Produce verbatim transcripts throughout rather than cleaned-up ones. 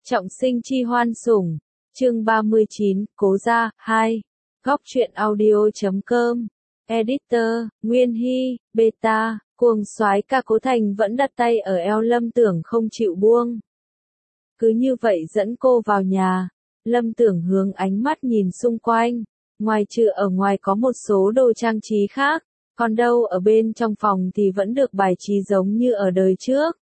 Trọng sinh chi hoan sủng, chương ba mươi chín, Cố gia, hai. Góc truyện audio chấm com. Editor, Nguyên Hy, Beta, cuồng soái ca Cố Thành vẫn đặt tay ở eo Lâm Tưởng không chịu buông. Cứ như vậy dẫn cô vào nhà, Lâm Tưởng hướng ánh mắt nhìn xung quanh, ngoài trừ ở ngoài có một số đồ trang trí khác, còn đâu ở bên trong phòng thì vẫn được bài trí giống như ở đời trước.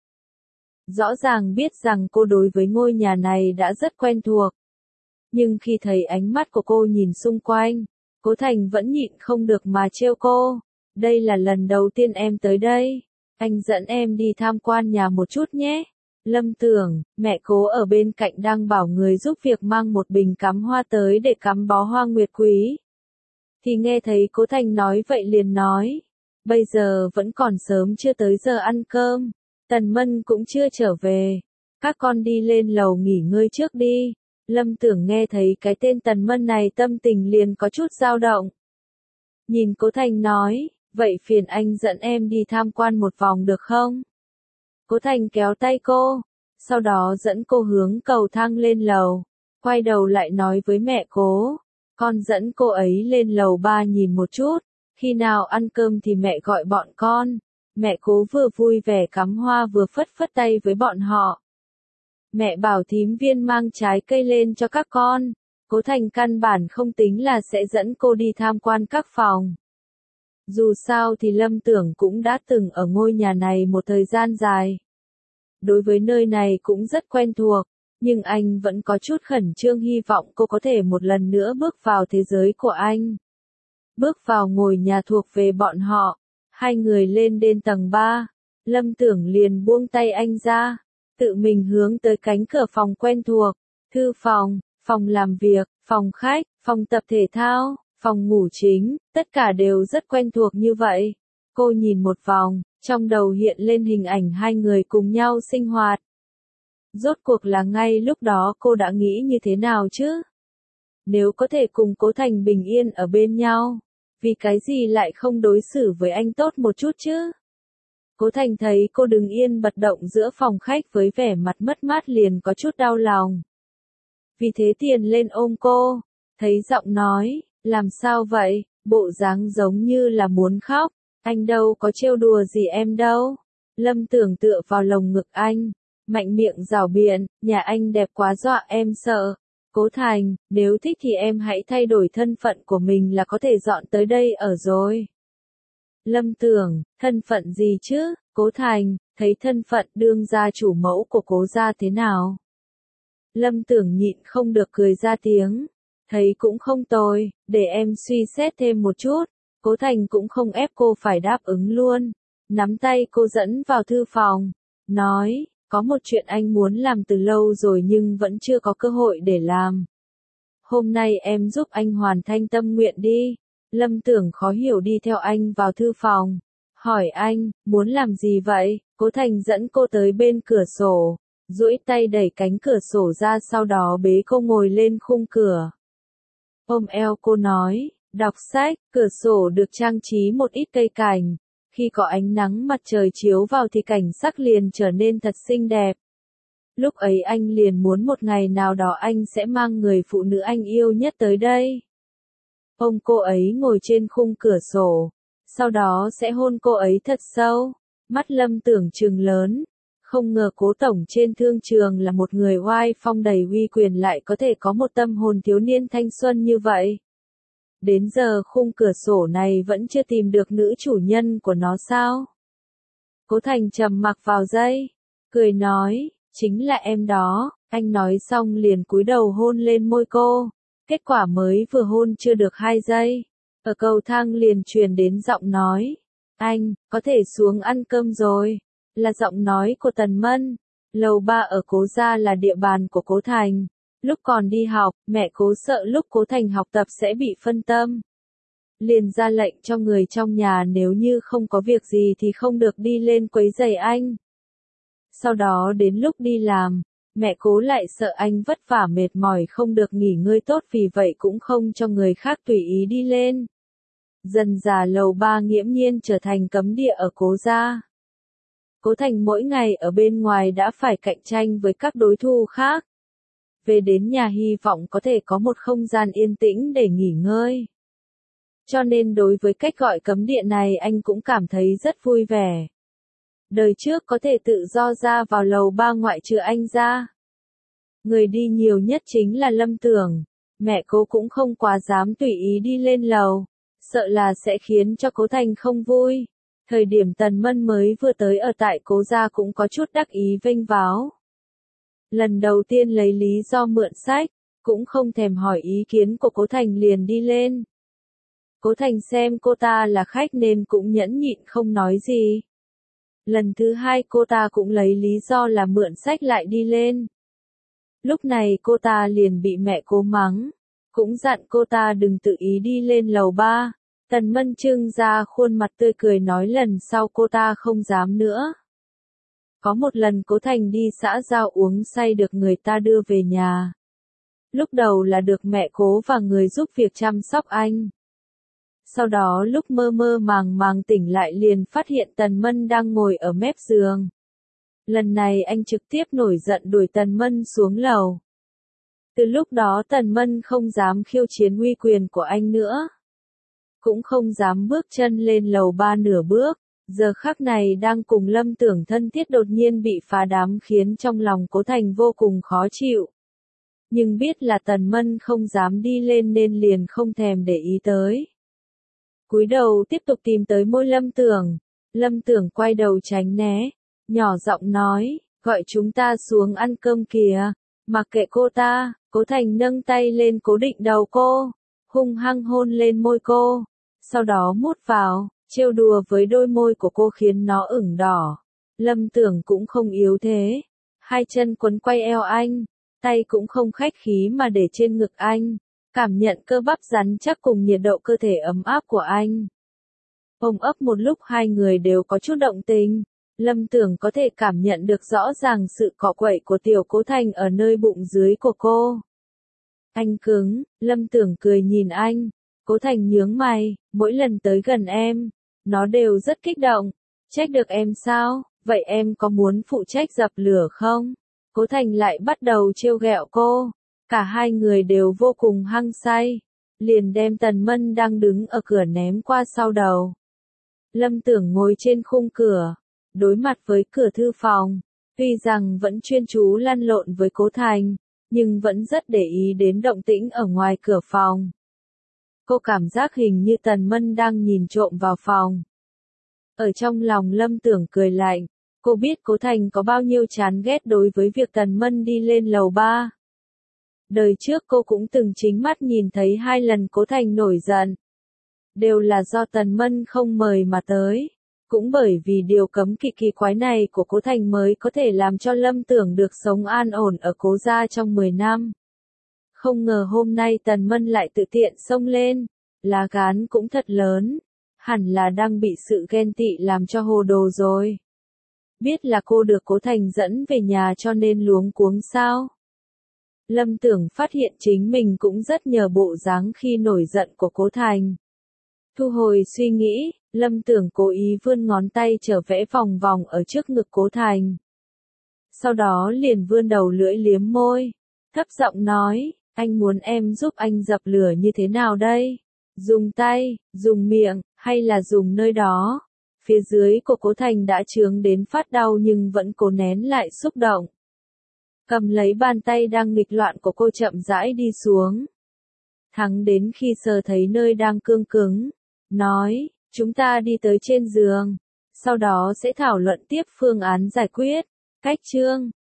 Rõ ràng biết rằng cô đối với ngôi nhà này đã rất quen thuộc. Nhưng khi thấy ánh mắt của cô nhìn xung quanh, Cố Thành vẫn nhịn không được mà trêu cô. Đây là lần đầu tiên em tới đây. Anh dẫn em đi tham quan nhà một chút nhé. Lâm Tưởng, mẹ Cố ở bên cạnh đang bảo người giúp việc mang một bình cắm hoa tới để cắm bó hoa nguyệt quý. Thì nghe thấy Cố Thành nói vậy liền nói. Bây giờ vẫn còn sớm chưa tới giờ ăn cơm. Tần Mân cũng chưa trở về. Các con đi lên lầu nghỉ ngơi trước đi. Lâm Tưởng nghe thấy cái tên Tần Mân này tâm tình liền có chút dao động. Nhìn Cố Thành nói, vậy phiền anh dẫn em đi tham quan một vòng được không? Cố Thành kéo tay cô, sau đó dẫn cô hướng cầu thang lên lầu. Quay đầu lại nói với mẹ Cố, con dẫn cô ấy lên lầu ba nhìn một chút, khi nào ăn cơm thì mẹ gọi bọn con. Mẹ Cố vừa vui vẻ cắm hoa vừa phất phất tay với bọn họ. Mẹ bảo thím Viên mang trái cây lên cho các con. Cố Thành căn bản không tính là sẽ dẫn cô đi tham quan các phòng. Dù sao thì Lâm Tưởng cũng đã từng ở ngôi nhà này một thời gian dài. Đối với nơi này cũng rất quen thuộc, nhưng anh vẫn có chút khẩn trương hy vọng cô có thể một lần nữa bước vào thế giới của anh. Bước vào ngôi nhà thuộc về bọn họ. Hai người lên đến tầng ba, Lâm Tưởng liền buông tay anh ra, tự mình hướng tới cánh cửa phòng quen thuộc, thư phòng, phòng làm việc, phòng khách, phòng tập thể thao, phòng ngủ chính, tất cả đều rất quen thuộc như vậy. Cô nhìn một vòng, trong đầu hiện lên hình ảnh hai người cùng nhau sinh hoạt. Rốt cuộc là ngay lúc đó cô đã nghĩ như thế nào chứ? Nếu có thể cùng Cố Thành bình yên ở bên nhau, vì cái gì lại không đối xử với anh tốt một chút chứ? Cố Thành thấy cô đứng yên bất động giữa phòng khách với vẻ mặt mất mát liền có chút đau lòng. Vì thế tiền lên ôm cô, thấy giọng nói, làm sao vậy, bộ dáng giống như là muốn khóc, anh đâu có trêu đùa gì em đâu. Lâm Tưởng tựa vào lồng ngực anh, mạnh miệng rảo biện, nhà anh đẹp quá dọa em sợ. Cố Thành, nếu thích thì em hãy thay đổi thân phận của mình là có thể dọn tới đây ở rồi. Lâm Tưởng, thân phận gì chứ? Cố Thành, thấy thân phận đương gia chủ mẫu của Cố gia thế nào? Lâm Tưởng nhịn không được cười ra tiếng. Thấy cũng không tồi, để em suy xét thêm một chút. Cố Thành cũng không ép cô phải đáp ứng luôn. Nắm tay cô dẫn vào thư phòng. Nói, có một chuyện anh muốn làm từ lâu rồi nhưng vẫn chưa có cơ hội để làm. Hôm nay em giúp anh hoàn thành tâm nguyện đi. Lâm Tưởng khó hiểu đi theo anh vào thư phòng. Hỏi anh, muốn làm gì vậy? Cố Thành dẫn cô tới bên cửa sổ, duỗi tay đẩy cánh cửa sổ ra sau đó bế cô ngồi lên khung cửa. Ôm eo cô nói, đọc sách, cửa sổ được trang trí một ít cây cảnh. Khi có ánh nắng mặt trời chiếu vào thì cảnh sắc liền trở nên thật xinh đẹp. Lúc ấy anh liền muốn một ngày nào đó anh sẽ mang người phụ nữ anh yêu nhất tới đây. Ôm cô ấy ngồi trên khung cửa sổ, sau đó sẽ hôn cô ấy thật sâu. Mắt Lâm Tưởng trừng lớn, không ngờ Cố tổng trên thương trường là một người oai phong đầy uy quyền lại có thể có một tâm hồn thiếu niên thanh xuân như vậy. Đến giờ khung cửa sổ này vẫn chưa tìm được nữ chủ nhân của nó sao? Cố Thành trầm mặc vào giây, cười nói, chính là em đó. Anh nói xong liền cúi đầu hôn lên môi cô. Kết quả mới vừa hôn chưa được hai giây, ở cầu thang liền truyền đến giọng nói. Anh, có thể xuống ăn cơm rồi. Là giọng nói của Tần Mân. Lầu ba ở Cố gia là địa bàn của Cố Thành. Lúc còn đi học, mẹ Cố sợ lúc Cố Thành học tập sẽ bị phân tâm. Liền ra lệnh cho người trong nhà nếu như không có việc gì thì không được đi lên quấy rầy anh. Sau đó đến lúc đi làm, mẹ Cố lại sợ anh vất vả mệt mỏi không được nghỉ ngơi tốt vì vậy cũng không cho người khác tùy ý đi lên. Dần dà lầu ba nghiễm nhiên trở thành cấm địa ở Cố gia. Cố Thành mỗi ngày ở bên ngoài đã phải cạnh tranh với các đối thủ khác. về đến nhà hy vọng có thể có một không gian yên tĩnh để nghỉ ngơi. Cho nên đối với cách gọi cấm địa này anh cũng cảm thấy rất vui vẻ. Đời trước có thể tự do ra vào lầu ba ngoại trừ anh ra. Người đi nhiều nhất chính là Lâm Tưởng. Mẹ cô cũng không quá dám tùy ý đi lên lầu, sợ là sẽ khiến cho Cố Thành không vui. Thời điểm Tần Mân mới vừa tới ở tại Cố gia cũng có chút đắc ý vênh váo. Lần đầu tiên lấy lý do mượn sách, cũng không thèm hỏi ý kiến của Cố Thành liền đi lên. Cố Thành xem cô ta là khách nên cũng nhẫn nhịn không nói gì. Lần thứ hai cô ta cũng lấy lý do là mượn sách lại đi lên. Lúc này cô ta liền bị mẹ cô mắng, cũng dặn cô ta đừng tự ý đi lên lầu ba. Tần Mân trưng ra khuôn mặt tươi cười nói lần sau cô ta không dám nữa. Có một lần Cố Thành đi xã giao uống say được người ta đưa về nhà. Lúc đầu là được mẹ Cố và người giúp việc chăm sóc anh. Sau đó lúc mơ mơ màng màng tỉnh lại liền phát hiện Tần Mân đang ngồi ở mép giường. Lần này anh trực tiếp nổi giận đuổi Tần Mân xuống lầu. Từ lúc đó Tần Mân không dám khiêu chiến uy quyền của anh nữa. Cũng không dám bước chân lên lầu ba nửa bước. Giờ khắc này đang cùng Lâm Tưởng thân thiết đột nhiên bị phá đám khiến trong lòng Cố Thành vô cùng khó chịu. Nhưng biết là Tần Mân không dám đi lên nên liền không thèm để ý tới. Cúi đầu tiếp tục tìm tới môi Lâm Tưởng. Lâm Tưởng quay đầu tránh né, nhỏ giọng nói, gọi chúng ta xuống ăn cơm kìa. Mặc kệ cô ta, Cố Thành nâng tay lên cố định đầu cô, hung hăng hôn lên môi cô, sau đó mút vào, trêu đùa với đôi môi của cô khiến nó ửng đỏ. Lâm Tưởng cũng không yếu thế, hai chân quấn quay eo anh, tay cũng không khách khí mà để trên ngực anh, cảm nhận cơ bắp rắn chắc cùng nhiệt độ cơ thể ấm áp của anh. Ôm ấp một lúc hai người đều có chút động tình. Lâm Tưởng có thể cảm nhận được rõ ràng sự cọ quậy của tiểu Cố Thành ở nơi bụng dưới của cô. Anh cứng, Lâm Tưởng cười nhìn anh. Cố Thành nhướng mày, mỗi lần tới gần em, nó đều rất kích động. Trách được em sao, vậy em có muốn phụ trách dập lửa không? Cố Thành lại bắt đầu trêu ghẹo cô. Cả hai người đều vô cùng hăng say. Liền đem Tần Mân đang đứng ở cửa ném qua sau đầu. Lâm Tưởng ngồi trên khung cửa, đối mặt với cửa thư phòng, tuy rằng vẫn chuyên chú lăn lộn với Cố Thành, nhưng vẫn rất để ý đến động tĩnh ở ngoài cửa phòng. Cô cảm giác hình như Tần Mân đang nhìn trộm vào phòng. Ở trong lòng Lâm Tưởng cười lạnh, cô biết Cố Thành có bao nhiêu chán ghét đối với việc Tần Mân đi lên lầu ba. Đời trước cô cũng từng chính mắt nhìn thấy hai lần Cố Thành nổi giận. Đều là do Tần Mân không mời mà tới. Cũng bởi vì điều cấm kỵ kỳ quái này của Cố Thành mới có thể làm cho Lâm Tưởng được sống an ổn ở Cố gia trong mười năm. Không ngờ hôm nay Tần Mân lại tự tiện xông lên, lá gan cũng thật lớn, hẳn là đang bị sự ghen tị làm cho hồ đồ rồi. Biết là cô được Cố Thành dẫn về nhà cho nên luống cuống sao? Lâm Tưởng phát hiện chính mình cũng rất nhờ bộ dáng khi nổi giận của Cố Thành. Thu hồi suy nghĩ, Lâm Tưởng cố ý vươn ngón tay trở vẽ vòng vòng ở trước ngực Cố Thành. Sau đó liền vươn đầu lưỡi liếm môi, thấp giọng nói, anh muốn em giúp anh dập lửa như thế nào đây? Dùng tay, dùng miệng, hay là dùng nơi đó? Phía dưới của Cố Thành đã chướng đến phát đau nhưng vẫn cố nén lại xúc động. Cầm lấy bàn tay đang nghịch loạn của cô chậm rãi đi xuống. Thắng đến khi sờ thấy nơi đang cương cứng, nói, chúng ta đi tới trên giường, sau đó sẽ thảo luận tiếp phương án giải quyết. Cách chương